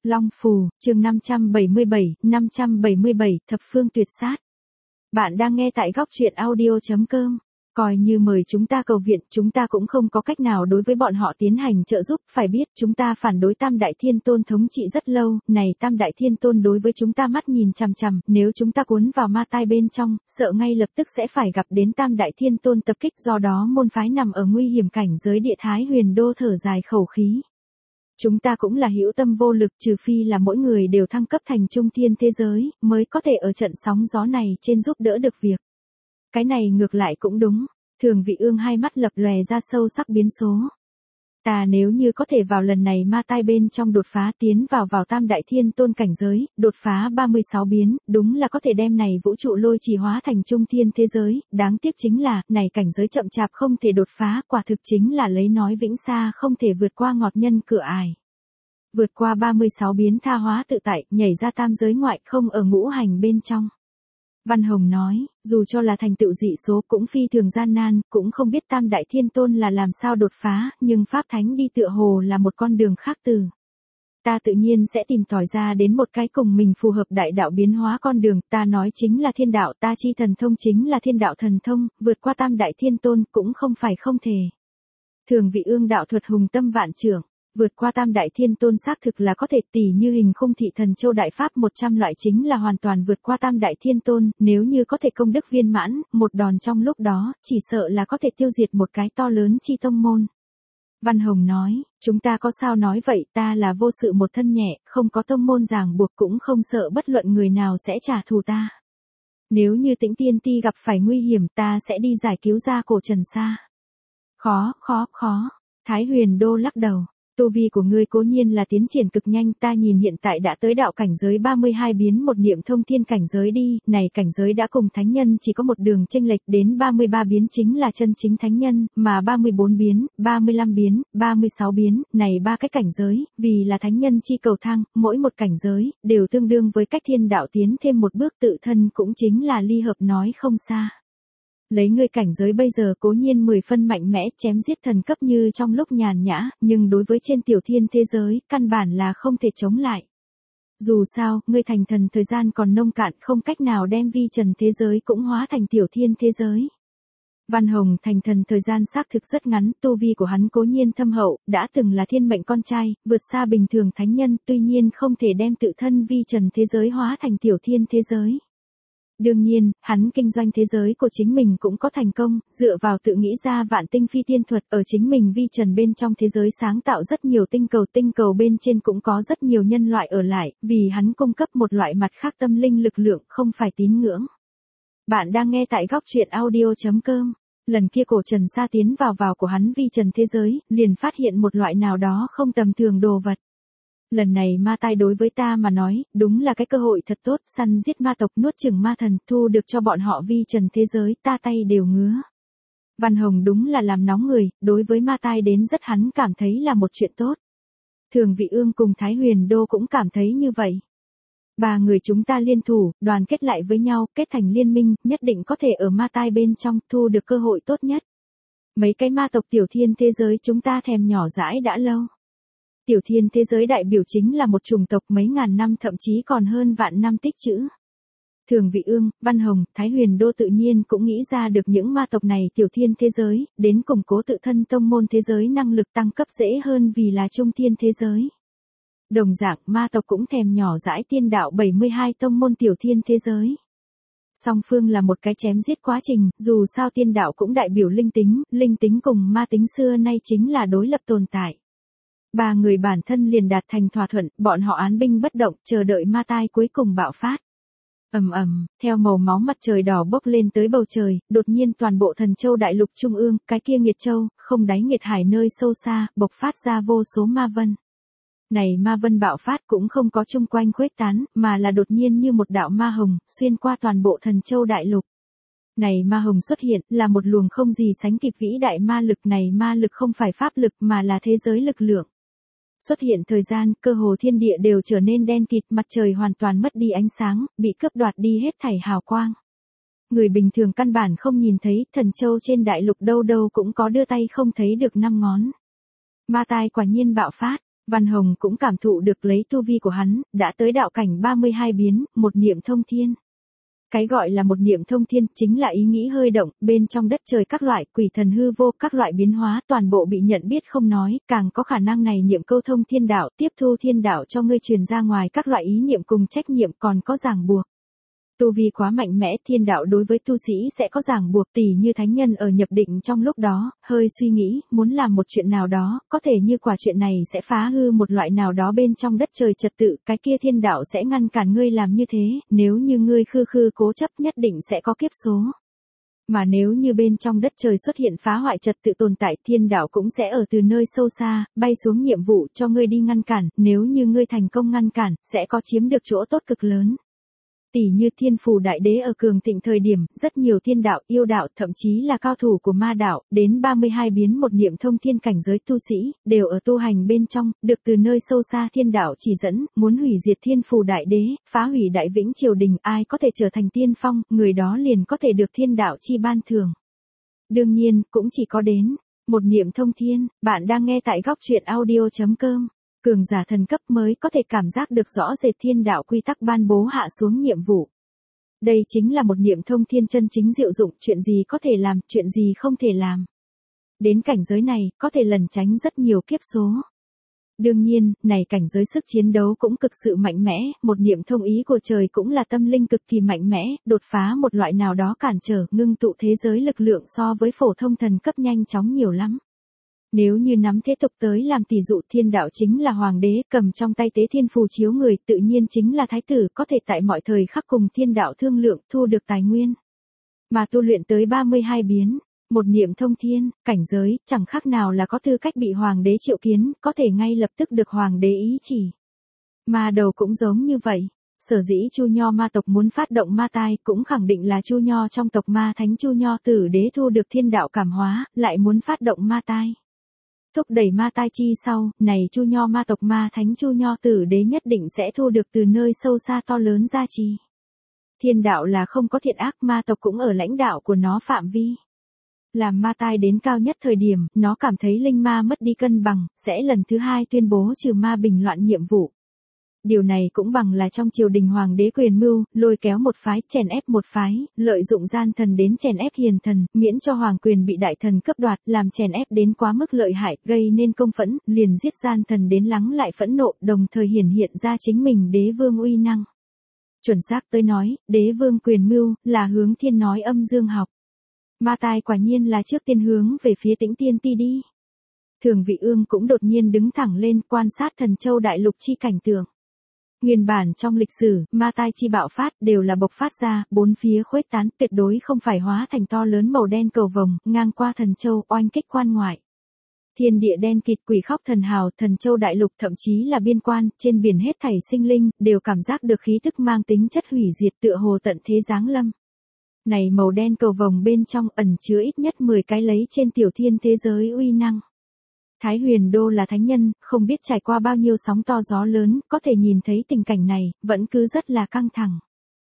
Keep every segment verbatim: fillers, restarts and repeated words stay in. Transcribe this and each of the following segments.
Long Phù, chương năm trăm bảy mươi bảy, năm trăm bảy mươi bảy, thập phương tuyệt sát. Bạn đang nghe tại góc truyện audio chấm com. Coi như mời chúng ta cầu viện, chúng ta cũng không có cách nào đối với bọn họ tiến hành trợ giúp, phải biết chúng ta phản đối Tam Đại Thiên Tôn thống trị rất lâu, này Tam Đại Thiên Tôn đối với chúng ta mắt nhìn chằm chằm, nếu chúng ta cuốn vào ma tai bên trong, sợ ngay lập tức sẽ phải gặp đến Tam Đại Thiên Tôn tập kích, do đó môn phái nằm ở nguy hiểm cảnh giới địa Thái Huyền Đô thở dài khẩu khí. Chúng ta cũng là hữu tâm vô lực, trừ phi là mỗi người đều thăng cấp thành trung thiên thế giới, mới có thể ở trận sóng gió này trên giúp đỡ được việc. Cái này ngược lại cũng đúng. Thường Vị Ương hai mắt lập lòe ra sâu sắc biến số. Ta nếu như có thể vào lần này ma tai bên trong đột phá tiến vào vào Tam Đại Thiên Tôn cảnh giới, đột phá ba mươi sáu biến, đúng là có thể đem này vũ trụ lôi trì hóa thành trung thiên thế giới, đáng tiếc chính là, này cảnh giới chậm chạp không thể đột phá, quả thực chính là lấy nói vĩnh xa không thể vượt qua ngọt nhân cửa ải. Vượt qua ba mươi sáu biến tha hóa tự tại, nhảy ra tam giới ngoại, không ở ngũ hành bên trong. Văn Hồng nói, dù cho là thành tựu dị số cũng phi thường gian nan, cũng không biết Tam Đại Thiên Tôn là làm sao đột phá, nhưng Pháp Thánh đi tựa hồ là một con đường khác từ. Ta tự nhiên sẽ tìm tòi ra đến một cái cùng mình phù hợp đại đạo biến hóa con đường, ta nói chính là thiên đạo, ta chi thần thông chính là thiên đạo thần thông, vượt qua Tam Đại Thiên Tôn cũng không phải không thể. Thường Vị Ương đạo thuật hùng tâm vạn trưởng. Vượt qua Tam Đại Thiên Tôn xác thực là có thể, tỉ như hình khung thị thần châu đại pháp một trăm loại chính là hoàn toàn vượt qua Tam Đại Thiên Tôn, nếu như có thể công đức viên mãn, một đòn trong lúc đó, chỉ sợ là có thể tiêu diệt một cái to lớn chi tông môn. Văn Hồng nói, chúng ta có sao nói vậy, ta là vô sự một thân nhẹ, không có tông môn ràng buộc cũng không sợ bất luận người nào sẽ trả thù ta. Nếu như Tĩnh Tiên Ti gặp phải nguy hiểm ta sẽ đi giải cứu ra cổ Trần Sa. Khó, khó, khó, Thái Huyền Đô lắc đầu. Tu vi của ngươi cố nhiên là tiến triển cực nhanh, ta nhìn hiện tại đã tới đạo cảnh giới ba mươi hai biến một niệm thông thiên cảnh giới đi, này cảnh giới đã cùng thánh nhân chỉ có một đường chênh lệch, đến ba mươi ba biến chính là chân chính thánh nhân, mà ba mươi bốn biến, ba mươi lăm biến, ba mươi sáu biến, này ba cái cảnh giới, vì là thánh nhân chi cầu thang, mỗi một cảnh giới, đều tương đương với cách thiên đạo tiến thêm một bước, tự thân cũng chính là ly hợp nói không xa. Lấy ngươi cảnh giới bây giờ cố nhiên mười phân mạnh mẽ, chém giết thần cấp như trong lúc nhàn nhã, nhưng đối với trên tiểu thiên thế giới, căn bản là không thể chống lại. Dù sao, ngươi thành thần thời gian còn nông cạn, không cách nào đem vi trần thế giới cũng hóa thành tiểu thiên thế giới. Văn Hồng thành thần thời gian xác thực rất ngắn, tu vi của hắn cố nhiên thâm hậu, đã từng là thiên mệnh con trai, vượt xa bình thường thánh nhân, tuy nhiên không thể đem tự thân vi trần thế giới hóa thành tiểu thiên thế giới. Đương nhiên, hắn kinh doanh thế giới của chính mình cũng có thành công, dựa vào tự nghĩ ra vạn tinh phi tiên thuật ở chính mình vi trần bên trong thế giới sáng tạo rất nhiều tinh cầu, tinh cầu bên trên cũng có rất nhiều nhân loại ở lại, vì hắn cung cấp một loại mặt khác tâm linh lực lượng, không phải tín ngưỡng. Bạn đang nghe tại góc truyện audio chấm com. Lần kia cổ Trần Sa tiến vào vào của hắn vi trần thế giới, liền phát hiện một loại nào đó không tầm thường đồ vật. Lần này ma tai đối với ta mà nói, đúng là cái cơ hội thật tốt, săn giết ma tộc nuốt chửng ma thần, thu được cho bọn họ vi trần thế giới, ta tay đều ngứa. Văn Hồng đúng là làm nóng người, đối với ma tai đến rất hắn cảm thấy là một chuyện tốt. Thường Vị Ương cùng Thái Huyền Đô cũng cảm thấy như vậy. Ba người chúng ta liên thủ, đoàn kết lại với nhau, kết thành liên minh, nhất định có thể ở ma tai bên trong thu được cơ hội tốt nhất. Mấy cái ma tộc tiểu thiên thế giới chúng ta thèm nhỏ dãi đã lâu. Tiểu thiên thế giới đại biểu chính là một chủng tộc mấy ngàn năm thậm chí còn hơn vạn năm tích trữ. Thường Vị Ương, Văn Hồng, Thái Huyền Đô tự nhiên cũng nghĩ ra được những ma tộc này tiểu thiên thế giới, đến củng cố tự thân tông môn thế giới năng lực tăng cấp dễ hơn vì là trung thiên thế giới. Đồng dạng ma tộc cũng thèm nhỏ dãi tiên đạo bảy mươi hai tông môn tiểu thiên thế giới. Song phương là một cái chém giết quá trình, dù sao tiên đạo cũng đại biểu linh tính, linh tính cùng ma tính xưa nay chính là đối lập tồn tại. Ba người bản thân liền đạt thành thỏa thuận, bọn họ án binh bất động, chờ đợi ma tai cuối cùng bạo phát. Ầm ầm, theo màu máu mặt trời đỏ bốc lên tới bầu trời, đột nhiên toàn bộ Thần Châu đại lục trung ương, cái kia nghiệt châu, không đáy nghiệt hải nơi sâu xa, bộc phát ra vô số ma vân. Này ma vân bạo phát cũng không có chung quanh khuếch tán, mà là đột nhiên như một đạo ma hồng, xuyên qua toàn bộ Thần Châu đại lục. Này ma hồng xuất hiện, là một luồng không gì sánh kịp vĩ đại ma lực, này ma lực không phải pháp lực mà là thế giới lực lượng. Xuất hiện thời gian, cơ hồ thiên địa đều trở nên đen kịt, mặt trời hoàn toàn mất đi ánh sáng, bị cướp đoạt đi hết thảy hào quang. Người bình thường căn bản không nhìn thấy, Thần Châu trên đại lục đâu đâu cũng có đưa tay không thấy được năm ngón. Ma tai quả nhiên bạo phát, Văn Hồng cũng cảm thụ được lấy tu vi của hắn, đã tới đạo cảnh ba mươi hai biến, một niệm thông thiên. Cái gọi là một niệm thông thiên chính là ý nghĩ hơi động, bên trong đất trời các loại quỷ thần hư vô, các loại biến hóa toàn bộ bị nhận biết không nói, càng có khả năng này niệm câu thông thiên đạo, tiếp thu thiên đạo cho ngươi truyền ra ngoài các loại ý niệm cùng trách nhiệm còn có ràng buộc. Tu vi quá mạnh mẽ, thiên đạo đối với tu sĩ sẽ có ràng buộc, tỉ như thánh nhân ở nhập định trong lúc đó, hơi suy nghĩ, muốn làm một chuyện nào đó, có thể như quả chuyện này sẽ phá hư một loại nào đó bên trong đất trời trật tự, cái kia thiên đạo sẽ ngăn cản ngươi làm như thế, nếu như ngươi khư khư cố chấp nhất định sẽ có kiếp số. Mà nếu như bên trong đất trời xuất hiện phá hoại trật tự tồn tại, thiên đạo cũng sẽ ở từ nơi sâu xa, bay xuống nhiệm vụ cho ngươi đi ngăn cản, nếu như ngươi thành công ngăn cản, sẽ có chiếm được chỗ tốt cực lớn. Tỷ như Thiên Phù Đại Đế ở cường thịnh thời điểm, rất nhiều thiên đạo, yêu đạo, thậm chí là cao thủ của ma đạo, đến ba mươi hai biến một niệm thông thiên cảnh giới tu sĩ, đều ở tu hành bên trong, được từ nơi sâu xa thiên đạo chỉ dẫn, muốn hủy diệt Thiên Phù Đại Đế, phá hủy Đại Vĩnh triều đình, ai có thể trở thành tiên phong, người đó liền có thể được thiên đạo chi ban thưởng. Đương nhiên, cũng chỉ có đến một niệm thông thiên, bạn đang nghe tại góc truyện audio chấm com. Cường giả thần cấp mới có thể cảm giác được rõ rệt thiên đạo quy tắc ban bố hạ xuống nhiệm vụ. Đây chính là một niệm thông thiên chân chính diệu dụng, chuyện gì có thể làm, chuyện gì không thể làm. Đến cảnh giới này, có thể lẩn tránh rất nhiều kiếp số. Đương nhiên, này cảnh giới sức chiến đấu cũng cực sự mạnh mẽ, một niệm thông ý của trời cũng là tâm linh cực kỳ mạnh mẽ, đột phá một loại nào đó cản trở, ngưng tụ thế giới lực lượng so với phổ thông thần cấp nhanh chóng nhiều lắm. Nếu như nắm thế tục tới làm tỷ dụ, thiên đạo chính là hoàng đế, cầm trong tay tế thiên phù chiếu người, tự nhiên chính là thái tử, có thể tại mọi thời khắc cùng thiên đạo thương lượng, thu được tài nguyên. Mà tu luyện tới ba mươi hai biến, một niệm thông thiên, cảnh giới, chẳng khác nào là có tư cách bị hoàng đế triệu kiến, có thể ngay lập tức được hoàng đế ý chỉ. Ma đầu cũng giống như vậy. Sở dĩ Chu Nho ma tộc muốn phát động ma tai, cũng khẳng định là Chu Nho trong tộc ma thánh Chu Nho tử đế thu được thiên đạo cảm hóa, lại muốn phát động ma tai. Thúc đẩy ma tai chi sau, này Chu Nho ma tộc ma thánh Chu Nho tử đế nhất định sẽ thu được từ nơi sâu xa to lớn gia trì. Thiên đạo là không có thiện ác, ma tộc cũng ở lãnh đạo của nó phạm vi. Làm ma tai đến cao nhất thời điểm, nó cảm thấy linh ma mất đi cân bằng, sẽ lần thứ hai tuyên bố trừ ma bình loạn nhiệm vụ. Điều này cũng bằng là trong triều đình hoàng đế quyền mưu, lôi kéo một phái, chèn ép một phái, lợi dụng gian thần đến chèn ép hiền thần, miễn cho hoàng quyền bị đại thần cướp đoạt, làm chèn ép đến quá mức lợi hại, gây nên công phẫn, liền giết gian thần đến lắng lại phẫn nộ, đồng thời hiển hiện ra chính mình đế vương uy năng. Chuẩn xác tới nói, đế vương quyền mưu, là hướng thiên nói âm dương học. Ma tai quả nhiên là trước tiên hướng về phía Tĩnh Tiên Ti đi. Thường Vị Ương cũng đột nhiên đứng thẳng lên, quan sát Thần Châu đại lục chi cảnh tượng. Nguyên bản trong lịch sử, ma tai chi bạo phát đều là bộc phát ra, bốn phía khuếch tán, tuyệt đối không phải hóa thành to lớn màu đen cầu vồng, ngang qua Thần Châu, oanh kích quan ngoại. Thiên địa đen kịt, quỷ khóc thần hào, Thần Châu đại lục thậm chí là biên quan, trên biển hết thảy sinh linh, đều cảm giác được khí tức mang tính chất hủy diệt, tựa hồ tận thế giáng lâm. Này màu đen cầu vồng bên trong ẩn chứa ít nhất mười cái lấy trên tiểu thiên thế giới uy năng. Thái Huyền Đô là thánh nhân, không biết trải qua bao nhiêu sóng to gió lớn, có thể nhìn thấy tình cảnh này, vẫn cứ rất là căng thẳng.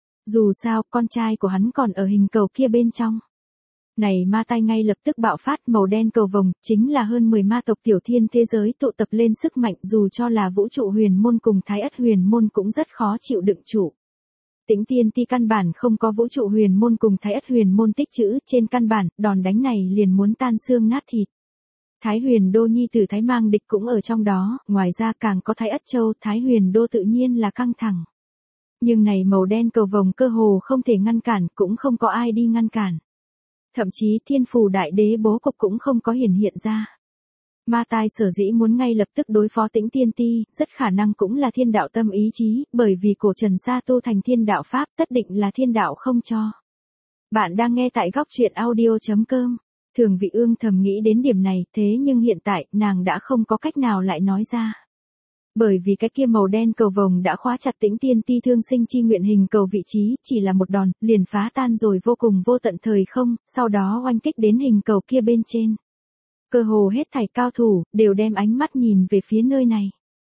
Dù sao, con trai của hắn còn ở hình cầu kia bên trong. Này ma tai ngay lập tức bạo phát, màu đen cầu vồng, chính là hơn mười ma tộc tiểu thiên thế giới tụ tập lên sức mạnh, dù cho là vũ trụ huyền môn cùng thái ất huyền môn cũng rất khó chịu đựng trụ. Tĩnh Tiên Ti căn bản không có vũ trụ huyền môn cùng thái ất huyền môn tích trữ, trên căn bản, đòn đánh này liền muốn tan xương nát thịt. Thái Huyền Đô nhi tử Thái Mang Địch cũng ở trong đó, ngoài ra càng có Thái Ất Châu, Thái Huyền Đô tự nhiên là căng thẳng. Nhưng này màu đen cầu vồng cơ hồ không thể ngăn cản, cũng không có ai đi ngăn cản. Thậm chí Thiên Phù Đại Đế bố cục cũng không có hiển hiện ra. Ma tai sở dĩ muốn ngay lập tức đối phó Tĩnh Tiên Ti, rất khả năng cũng là thiên đạo tâm ý chí, bởi vì cổ Trần Sa tu thành thiên đạo pháp, tất định là thiên đạo không cho. Bạn đang nghe tại góc truyện audio chấm com. Thường Vị Ương thầm nghĩ đến điểm này, thế nhưng hiện tại, nàng đã không có cách nào lại nói ra. Bởi vì cái kia màu đen cầu vồng đã khóa chặt Tĩnh Tiên Ti thương sinh chi nguyện hình cầu vị trí, chỉ là một đòn, liền phá tan rồi vô cùng vô tận thời không, sau đó oanh kích đến hình cầu kia bên trên. Cơ hồ hết thảy cao thủ, đều đem ánh mắt nhìn về phía nơi này.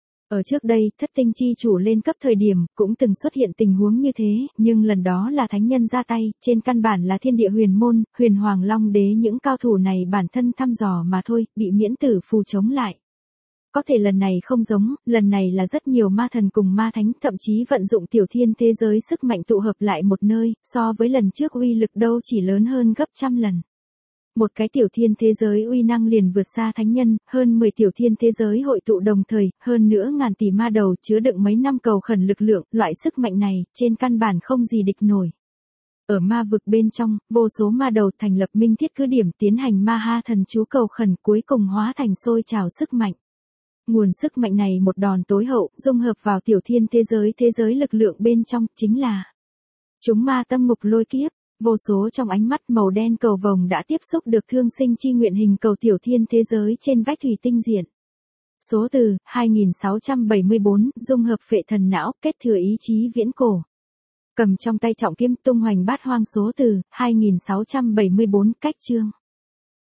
Ở trước đây, thất tinh chi chủ lên cấp thời điểm, cũng từng xuất hiện tình huống như thế, nhưng lần đó là thánh nhân ra tay, trên căn bản là thiên địa huyền môn, huyền hoàng long đế những cao thủ này bản thân thăm dò mà thôi, bị miễn tử phù chống lại. Có thể lần này không giống, lần này là rất nhiều ma thần cùng ma thánh, thậm chí vận dụng tiểu thiên thế giới sức mạnh tụ hợp lại một nơi, so với lần trước uy lực đâu chỉ lớn hơn gấp trăm lần. Một cái tiểu thiên thế giới uy năng liền vượt xa thánh nhân, hơn mười tiểu thiên thế giới hội tụ đồng thời, hơn nữa ngàn tỷ ma đầu chứa đựng mấy năm cầu khẩn lực lượng, loại sức mạnh này, trên căn bản không gì địch nổi. Ở ma vực bên trong, vô số ma đầu thành lập minh thiết cứ điểm tiến hành ma ha thần chú cầu khẩn cuối cùng hóa thành sôi trào sức mạnh. Nguồn sức mạnh này một đòn tối hậu, dung hợp vào tiểu thiên thế giới thế giới lực lượng bên trong, chính là chúng ma tâm ngục lôi kiếp. Vô số trong ánh mắt màu đen cầu vồng đã tiếp xúc được thương sinh chi nguyện hình cầu tiểu thiên thế giới trên vách thủy tinh diện. Số từ, hai nghìn sáu trăm bảy mươi bốn, dung hợp phệ thần não, kết thừa ý chí viễn cổ. Cầm trong tay trọng kiếm tung hoành bát hoang số từ, hai nghìn sáu trăm bảy mươi bốn, cách chương.